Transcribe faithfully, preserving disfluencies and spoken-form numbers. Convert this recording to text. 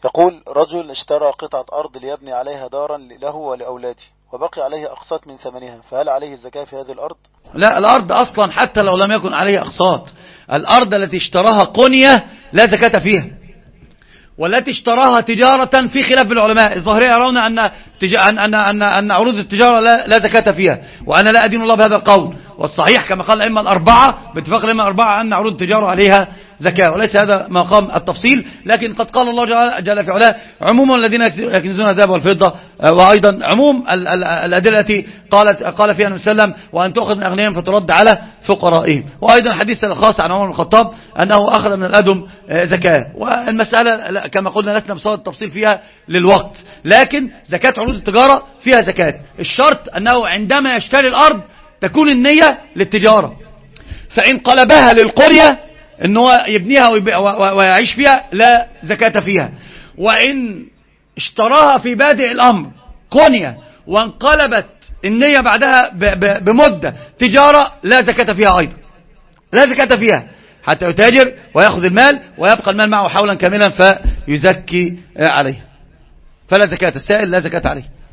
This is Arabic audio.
يقول رجل اشترى قطعة أرض ليبني عليها دارا له ولأولاده وبقي عليه أقساط من ثمنها، فهل عليه الزكاة في هذه الأرض؟ لا، الأرض أصلا حتى لو لم يكن عليه أقساط، الأرض التي اشتراها قنية لا زكاة فيها، والتي اشتراها تجارة في خلاف العلماء. الظاهرية يرون أن أن أن أن, أن عروض التجارة لا, لا زكاة فيها، وأنا لا أدين الله بهذا القول، والصحيح كما قال الأئمة الأربعة باتفاق الأئمة الأربعة أن عروض التجارة عليها زكاة، وليس هذا مقام التفصيل. لكن قد قال الله جل في علاه عموم الذين يكنزون الذهب والفضة، وأيضا عموم الأدلة التي قالت قال فيها النبي صلى الله عليه وسلم وأن تأخذ من أغنيائهم فترد على فقرائهم، وأيضا حديث الخاص عن عمر بن الخطاب أنه أخذ من الأدم زكاة. والمسألة كما قلنا لسنا بصدد التفصيل فيها للوقت، لكن زكاة عروض التجارة فيها زكاة. الشرط أنه عندما يشتري الأرض تكون النية للتجارة، فإن قلبها للقرية أنه يبنيها ويعيش فيها لا زكاة فيها، وإن اشتراها في بادئ الأمر قنية وانقلبت النية بعدها بمدة تجارة لا زكاة فيها أيضا، لا زكاة فيها حتى يتاجر ويأخذ المال ويبقى المال معه حولا كاملا فيزكي عليه، فلا زكاة، السائل لا زكاة عليه.